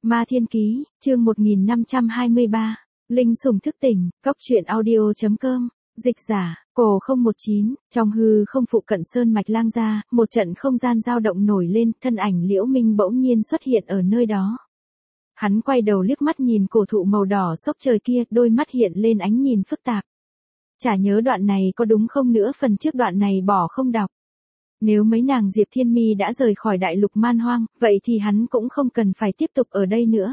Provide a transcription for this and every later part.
Ma Thiên Ký, chương 1523, Linh Sủng thức tỉnh, cóc truyện audio.com, dịch giả, cổ 019, trong hư không phụ cận sơn mạch lang gia, một trận không gian dao động nổi lên, thân ảnh Liễu Minh bỗng nhiên xuất hiện ở nơi đó. Hắn quay đầu liếc mắt nhìn cổ thụ màu đỏ xốc trời kia, đôi mắt hiện lên ánh nhìn phức tạp. Chả nhớ đoạn này có đúng không nữa, phần trước đoạn này bỏ không đọc. Nếu mấy nàng Diệp Thiên Mi đã rời khỏi đại lục man hoang, vậy thì hắn cũng không cần phải tiếp tục ở đây nữa.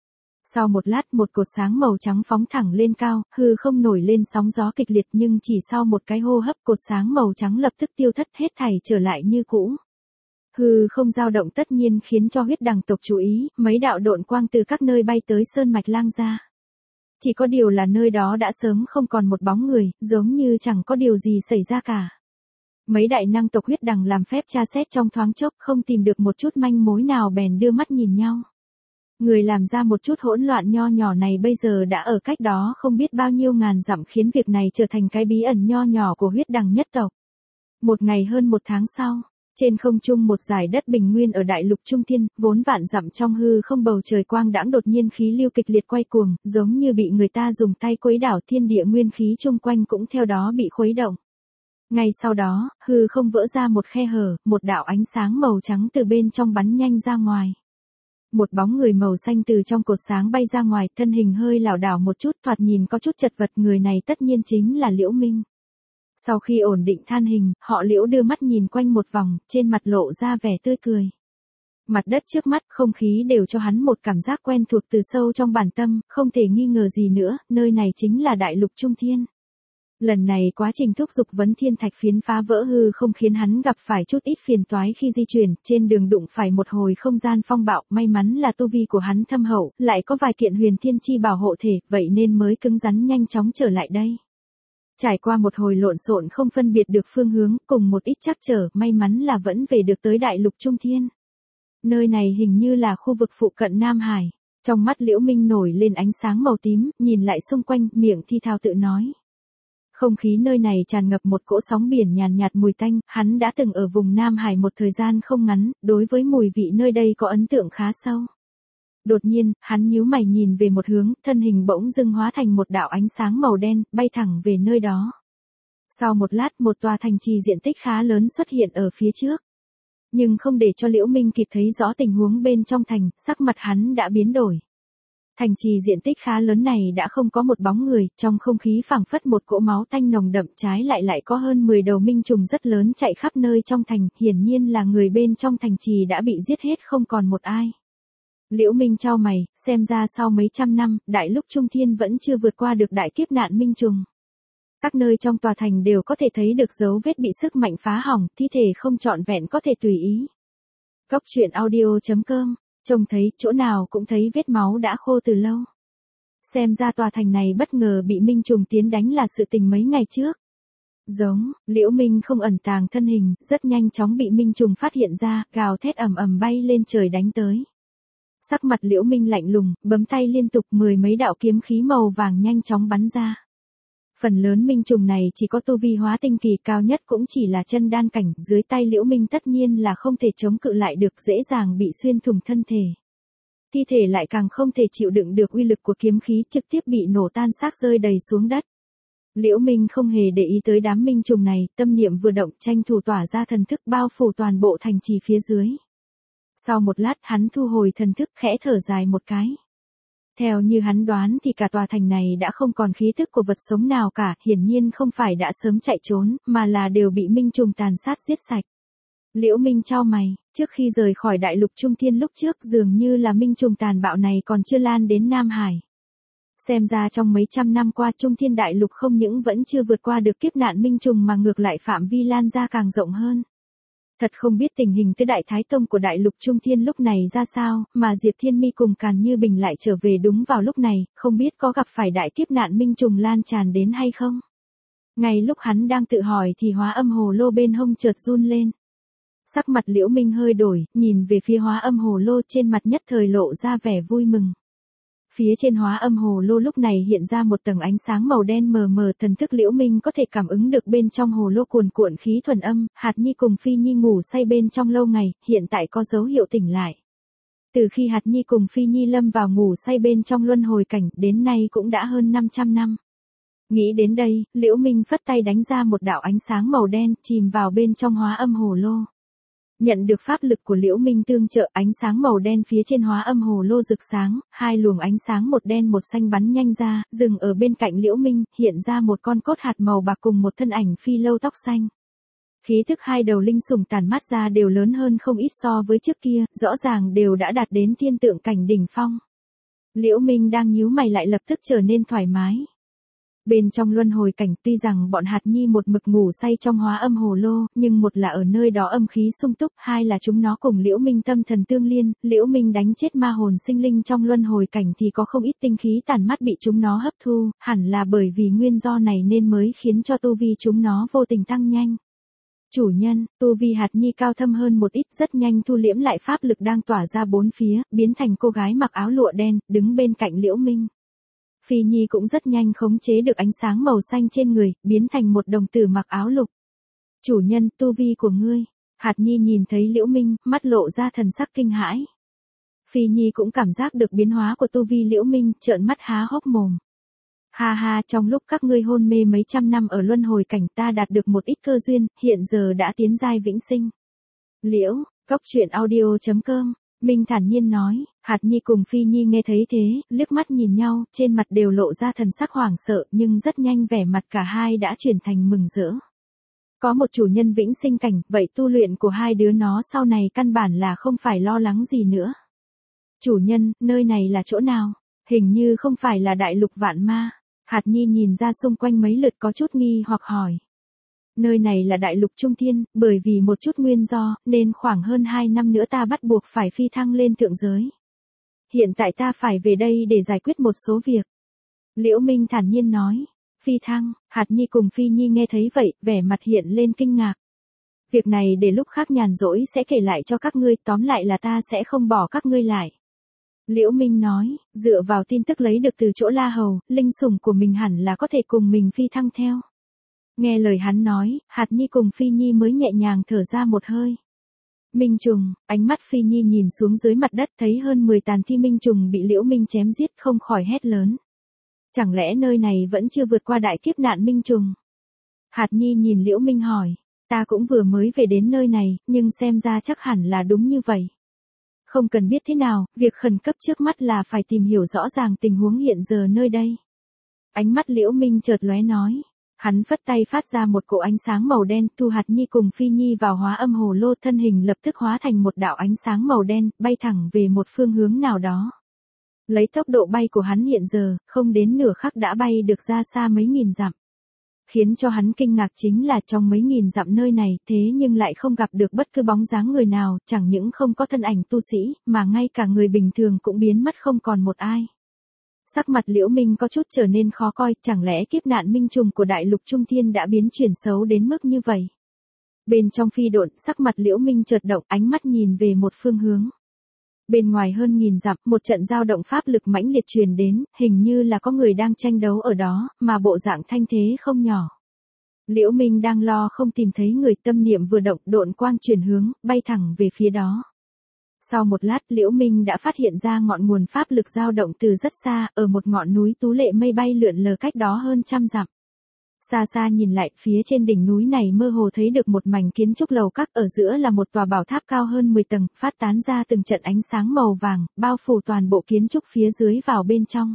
Sau một lát, một cột sáng màu trắng phóng thẳng lên cao, hư không nổi lên sóng gió kịch liệt, nhưng chỉ sau một cái hô hấp, cột sáng màu trắng lập tức tiêu thất, hết thảy trở lại như cũ. Hư không dao động tất nhiên khiến cho huyết đằng tộc chú ý, mấy đạo độn quang từ các nơi bay tới sơn mạch lang gia. Chỉ có điều là nơi đó đã sớm không còn một bóng người, giống như chẳng có điều gì xảy ra cả. Mấy đại năng tộc huyết đằng làm phép tra xét trong thoáng chốc, không tìm được một chút manh mối nào bèn đưa mắt nhìn nhau. Người làm ra một chút hỗn loạn nho nhỏ này bây giờ đã ở cách đó không biết bao nhiêu ngàn dặm, khiến việc này trở thành cái bí ẩn nho nhỏ của huyết đằng nhất tộc. Một ngày hơn một tháng sau, trên không trung một dải đất bình nguyên ở đại lục Trung Thiên, vốn vạn dặm trong hư không bầu trời quang đãng, đột nhiên khí lưu kịch liệt quay cuồng, giống như bị người ta dùng tay khuấy đảo, thiên địa nguyên khí chung quanh cũng theo đó bị khuấy động. Ngay sau đó, hư không vỡ ra một khe hở, một đạo ánh sáng màu trắng từ bên trong bắn nhanh ra ngoài. Một bóng người màu xanh từ trong cột sáng bay ra ngoài, thân hình hơi lảo đảo một chút, thoạt nhìn có chút chật vật, người này tất nhiên chính là Liễu Minh. Sau khi ổn định thân hình, họ Liễu đưa mắt nhìn quanh một vòng, trên mặt lộ ra vẻ tươi cười. Mặt đất trước mắt, không khí đều cho hắn một cảm giác quen thuộc từ sâu trong bản tâm, không thể nghi ngờ gì nữa, nơi này chính là đại lục Trung Thiên. Lần này quá trình thúc dục vấn thiên thạch phiến phá vỡ hư không khiến hắn gặp phải chút ít phiền toái khi di chuyển, trên đường đụng phải một hồi không gian phong bạo, may mắn là tu vi của hắn thâm hậu, lại có vài kiện huyền thiên chi bảo hộ thể, vậy nên mới cứng rắn nhanh chóng trở lại đây. Trải qua một hồi lộn xộn không phân biệt được phương hướng, cùng một ít trắc trở, may mắn là vẫn về được tới đại lục Trung Thiên. Nơi này hình như là khu vực phụ cận Nam Hải. Trong mắt Liễu Minh nổi lên ánh sáng màu tím, nhìn lại xung quanh, miệng thi thào tự nói. Không khí nơi này tràn ngập một cỗ sóng biển nhàn nhạt mùi tanh, hắn đã từng ở vùng Nam Hải một thời gian không ngắn, đối với mùi vị nơi đây có ấn tượng khá sâu. Đột nhiên, hắn nhíu mày nhìn về một hướng, thân hình bỗng dưng hóa thành một đạo ánh sáng màu đen, bay thẳng về nơi đó. Sau một lát, một tòa thành trì diện tích khá lớn xuất hiện ở phía trước. Nhưng không để cho Liễu Minh kịp thấy rõ tình huống bên trong thành, sắc mặt hắn đã biến đổi. Thành trì diện tích khá lớn này đã không có một bóng người, trong không khí phảng phất một cỗ máu tanh nồng đậm, trái lại có hơn 10 đầu minh trùng rất lớn chạy khắp nơi trong thành, hiển nhiên là người bên trong thành trì đã bị giết hết không còn một ai. Liễu Minh chau mày, xem ra sau mấy trăm năm, đại lục Trung Thiên vẫn chưa vượt qua được đại kiếp nạn minh trùng. Các nơi trong tòa thành đều có thể thấy được dấu vết bị sức mạnh phá hỏng, thi thể không trọn vẹn có thể tùy ý. Cóc truyện audio.com, trông thấy, chỗ nào cũng thấy vết máu đã khô từ lâu. Xem ra tòa thành này bất ngờ bị minh trùng tiến đánh là sự tình mấy ngày trước. Giống, Liễu Minh không ẩn tàng thân hình, rất nhanh chóng bị minh trùng phát hiện ra, gào thét ầm ầm bay lên trời đánh tới. Sắc mặt Liễu Minh lạnh lùng, bấm tay liên tục, 10 mấy đạo kiếm khí màu vàng nhanh chóng bắn ra. Phần lớn minh trùng này chỉ có tu vi hóa tinh kỳ, cao nhất cũng chỉ là chân đan cảnh, dưới tay Liễu Minh tất nhiên là không thể chống cự lại được, dễ dàng bị xuyên thủng thân thể. Thi thể lại càng không thể chịu đựng được uy lực của kiếm khí, trực tiếp bị nổ tan xác rơi đầy xuống đất. Liễu Minh không hề để ý tới đám minh trùng này, tâm niệm vừa động, tranh thủ tỏa ra thần thức bao phủ toàn bộ thành trì phía dưới. Sau một lát, hắn thu hồi thần thức, khẽ thở dài một cái. Theo như hắn đoán thì cả tòa thành này đã không còn khí thức của vật sống nào cả, hiển nhiên không phải đã sớm chạy trốn, mà là đều bị minh trùng tàn sát giết sạch. Liễu Minh chau mày, trước khi rời khỏi đại lục Trung Thiên lúc trước, dường như là minh trùng tàn bạo này còn chưa lan đến Nam Hải. Xem ra trong mấy trăm năm qua, Trung Thiên đại lục không những vẫn chưa vượt qua được kiếp nạn minh trùng mà ngược lại phạm vi lan ra càng rộng hơn. Thật không biết tình hình tứ đại thái tông của đại lục Trung Thiên lúc này ra sao, mà Diệp Thiên Mi cùng Càn Như Bình lại trở về đúng vào lúc này, không biết có gặp phải đại kiếp nạn minh trùng lan tràn đến hay không. Ngay lúc hắn đang tự hỏi thì hóa âm hồ lô bên hông chợt run lên. Sắc mặt Liễu Minh hơi đổi, nhìn về phía hóa âm hồ lô, trên mặt nhất thời lộ ra vẻ vui mừng. Phía trên hóa âm hồ lô lúc này hiện ra một tầng ánh sáng màu đen mờ mờ, thần thức Liễu Minh có thể cảm ứng được bên trong hồ lô cuồn cuộn khí thuần âm, Hạt Nhi cùng Phi Nhi ngủ say bên trong lâu ngày, hiện tại có dấu hiệu tỉnh lại. Từ khi Hạt Nhi cùng Phi Nhi lâm vào ngủ say bên trong luân hồi cảnh, đến nay cũng đã hơn 500 năm. Nghĩ đến đây, Liễu Minh phất tay đánh ra một đạo ánh sáng màu đen, chìm vào bên trong hóa âm hồ lô. Nhận được pháp lực của Liễu Minh tương trợ, ánh sáng màu đen phía trên hóa âm hồ lô rực sáng, hai luồng ánh sáng một đen một xanh bắn nhanh ra, dừng ở bên cạnh Liễu Minh, hiện ra một con cốt hạt màu bạc cùng một thân ảnh phi lâu tóc xanh. Khí thức hai đầu linh sủng tản mát ra đều lớn hơn không ít so với trước kia, rõ ràng đều đã đạt đến thiên tượng cảnh đỉnh phong. Liễu Minh đang nhíu mày lại lập tức trở nên thoải mái. Bên trong luân hồi cảnh, tuy rằng bọn Hạt Nhi một mực ngủ say trong hóa âm hồ lô, nhưng một là ở nơi đó âm khí sung túc, hai là chúng nó cùng Liễu Minh tâm thần tương liên, Liễu Minh đánh chết ma hồn sinh linh trong luân hồi cảnh thì có không ít tinh khí tản mát bị chúng nó hấp thu, hẳn là bởi vì nguyên do này nên mới khiến cho tu vi chúng nó vô tình tăng nhanh. Chủ nhân, tu vi Hạt Nhi cao thâm hơn một ít, rất nhanh thu liễm lại pháp lực đang tỏa ra bốn phía, biến thành cô gái mặc áo lụa đen, đứng bên cạnh Liễu Minh. Phi Nhi cũng rất nhanh khống chế được ánh sáng màu xanh trên người, biến thành một đồng tử mặc áo lục. Chủ nhân, tu vi của ngươi. Hạt Nhi nhìn thấy Liễu Minh, mắt lộ ra thần sắc kinh hãi. Phi Nhi cũng cảm giác được biến hóa của tu vi Liễu Minh, trợn mắt há hốc mồm. Ha ha, trong lúc các ngươi hôn mê mấy trăm năm ở luân hồi cảnh, ta đạt được một ít cơ duyên, hiện giờ đã tiến giai vĩnh sinh. Liễu, Cốc.audio.com, Minh thản nhiên nói. Hạt Nhi cùng Phi Nhi nghe thấy thế, liếc mắt nhìn nhau, trên mặt đều lộ ra thần sắc hoảng sợ, nhưng rất nhanh vẻ mặt cả hai đã chuyển thành mừng rỡ. Có một chủ nhân vĩnh sinh cảnh, vậy tu luyện của hai đứa nó sau này căn bản là không phải lo lắng gì nữa. Chủ nhân, nơi này là chỗ nào? Hình như không phải là đại lục vạn ma. Hạt Nhi nhìn ra xung quanh mấy lượt có chút nghi hoặc hỏi. Nơi này là đại lục trung thiên, bởi vì một chút nguyên do, nên khoảng hơn 2 năm nữa ta bắt buộc phải phi thăng lên thượng giới. Hiện tại ta phải về đây để giải quyết một số việc. Liễu Minh thản nhiên nói. Phi thăng, Hạt Nhi cùng Phi Nhi nghe thấy vậy, vẻ mặt hiện lên kinh ngạc. Việc này để lúc khác nhàn rỗi sẽ kể lại cho các ngươi, tóm lại là ta sẽ không bỏ các ngươi lại. Liễu Minh nói, dựa vào tin tức lấy được từ chỗ La Hầu, linh sủng của mình hẳn là có thể cùng mình phi thăng theo. Nghe lời hắn nói, Hạt Nhi cùng Phi Nhi mới nhẹ nhàng thở ra một hơi. Minh trùng, ánh mắt Phi Nhi nhìn xuống dưới mặt đất thấy hơn 10 tàn thi minh trùng bị Liễu Minh chém giết không khỏi hét lớn. Chẳng lẽ nơi này vẫn chưa vượt qua đại kiếp nạn minh trùng? Hạt Nhi nhìn Liễu Minh hỏi, ta cũng vừa mới về đến nơi này, nhưng xem ra chắc hẳn là đúng như vậy. Không cần biết thế nào, việc khẩn cấp trước mắt là phải tìm hiểu rõ ràng tình huống hiện giờ nơi đây. Ánh mắt Liễu Minh chợt lóe nói. Hắn phất tay phát ra một cỗ ánh sáng màu đen, thu Hạt Nhi cùng Phi Nhi vào hóa âm hồ lô, thân hình lập tức hóa thành một đạo ánh sáng màu đen, bay thẳng về một phương hướng nào đó. Lấy tốc độ bay của hắn hiện giờ, không đến nửa khắc đã bay được ra xa mấy nghìn dặm. Khiến cho hắn kinh ngạc chính là trong mấy nghìn dặm nơi này, thế nhưng lại không gặp được bất cứ bóng dáng người nào, chẳng những không có thân ảnh tu sĩ, mà ngay cả người bình thường cũng biến mất không còn một ai. Sắc mặt Liễu Minh có chút trở nên khó coi, chẳng lẽ kiếp nạn minh trùng của đại lục trung thiên đã biến chuyển xấu đến mức như vậy? Bên trong phi độn, sắc mặt Liễu Minh chợt động, ánh mắt nhìn về một phương hướng. Bên ngoài hơn nghìn dặm, một trận dao động pháp lực mãnh liệt truyền đến, hình như là có người đang tranh đấu ở đó, mà bộ dạng thanh thế không nhỏ. Liễu Minh đang lo không tìm thấy người, tâm niệm vừa động, độn quang chuyển hướng, bay thẳng về phía đó. Sau một lát, Liễu Minh đã phát hiện ra ngọn nguồn pháp lực dao động từ rất xa, ở một ngọn núi tú lệ mây bay lượn lờ cách đó hơn trăm dặm. Xa xa nhìn lại, phía trên đỉnh núi này mơ hồ thấy được một mảnh kiến trúc lầu các, ở giữa là một tòa bảo tháp cao hơn 10 tầng, phát tán ra từng trận ánh sáng màu vàng, bao phủ toàn bộ kiến trúc phía dưới vào bên trong.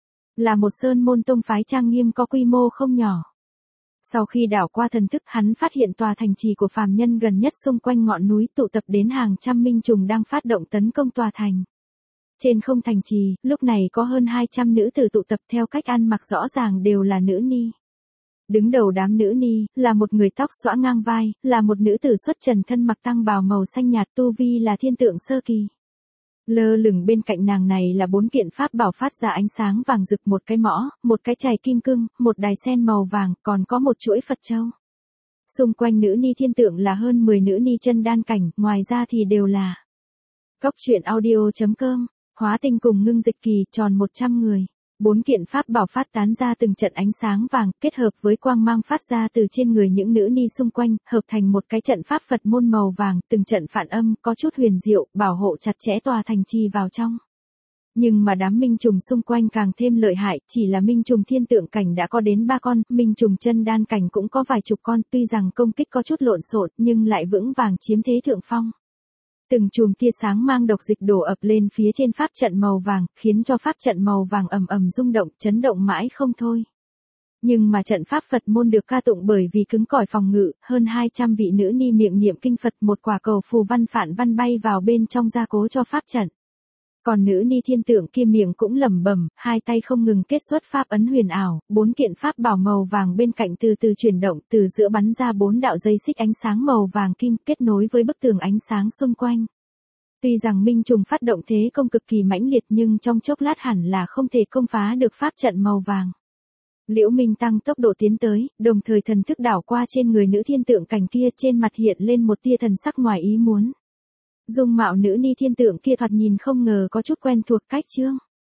Là một sơn môn tông phái trang nghiêm có quy mô không nhỏ. Sau khi đảo qua thần thức, hắn phát hiện tòa thành trì của phàm nhân gần nhất xung quanh ngọn núi tụ tập đến hàng trăm minh trùng đang phát động tấn công tòa thành. Trên không thành trì, lúc này có hơn 200 nữ tử tụ tập theo cách ăn mặc rõ ràng đều là nữ ni. Đứng đầu đám nữ ni, là một người tóc xõa ngang vai, là một nữ tử xuất trần thân mặc tăng bào màu xanh nhạt, tu vi là thiên tượng sơ kỳ. Lơ lửng bên cạnh nàng này là 4 kiện pháp bảo phát ra ánh sáng vàng rực, một cái mõ, một cái chày kim cương, một đài sen màu vàng, còn có một chuỗi Phật châu. Xung quanh nữ ni thiên tượng là hơn 10 nữ ni chân đan cảnh, ngoài ra thì đều là Cốc.audio.com, hóa tinh cùng ngưng dịch kỳ, tròn 100 người. 4 kiện pháp bảo phát tán ra từng trận ánh sáng vàng, kết hợp với quang mang phát ra từ trên người những nữ ni xung quanh, hợp thành một cái trận pháp Phật môn màu vàng, từng trận phản âm, có chút huyền diệu, bảo hộ chặt chẽ tòa thành trì vào trong. Nhưng mà đám minh trùng xung quanh càng thêm lợi hại, chỉ là minh trùng thiên tượng cảnh đã có đến 3 con, minh trùng chân đan cảnh cũng có vài chục con, tuy rằng công kích có chút lộn xộn, nhưng lại vững vàng chiếm thế thượng phong. Từng chùm tia sáng mang độc dịch đổ ập lên phía trên pháp trận màu vàng, khiến cho pháp trận màu vàng ầm ầm rung động, chấn động mãi không thôi. Nhưng mà trận pháp Phật môn được ca tụng bởi vì cứng cỏi phòng ngự, hơn 200 vị nữ ni miệng niệm kinh Phật, một quả cầu phù văn phản văn bay vào bên trong gia cố cho pháp trận. Còn nữ ni thiên tượng kia miệng cũng lẩm bẩm, hai tay không ngừng kết xuất pháp ấn huyền ảo, 4 kiện pháp bảo màu vàng bên cạnh từ từ chuyển động, từ giữa bắn ra 4 đạo dây xích ánh sáng màu vàng kim kết nối với bức tường ánh sáng xung quanh. Tuy rằng minh trùng phát động thế công cực kỳ mãnh liệt nhưng trong chốc lát hẳn là không thể công phá được pháp trận màu vàng. Liễu Minh tăng tốc độ tiến tới, đồng thời thần thức đảo qua trên người nữ thiên tượng cảnh kia, trên mặt hiện lên một tia thần sắc ngoài ý muốn. Dung mạo nữ ni thiên tượng kia thoạt nhìn không ngờ có chút quen thuộc cách chương.